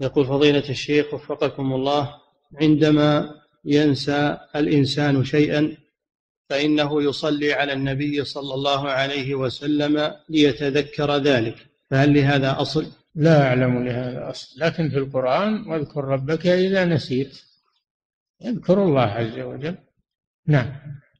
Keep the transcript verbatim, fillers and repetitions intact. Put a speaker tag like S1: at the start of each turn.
S1: يقول فضيلة الشيخ وفقكم الله، عندما ينسى الإنسان شيئا فإنه يصلي على النبي صلى الله عليه وسلم ليتذكر ذلك، فهل لهذا أصل؟
S2: لا أعلم لهذا أصل، لكن في القرآن واذكر ربك إذا نسيت، يذكر الله عز وجل. نعم.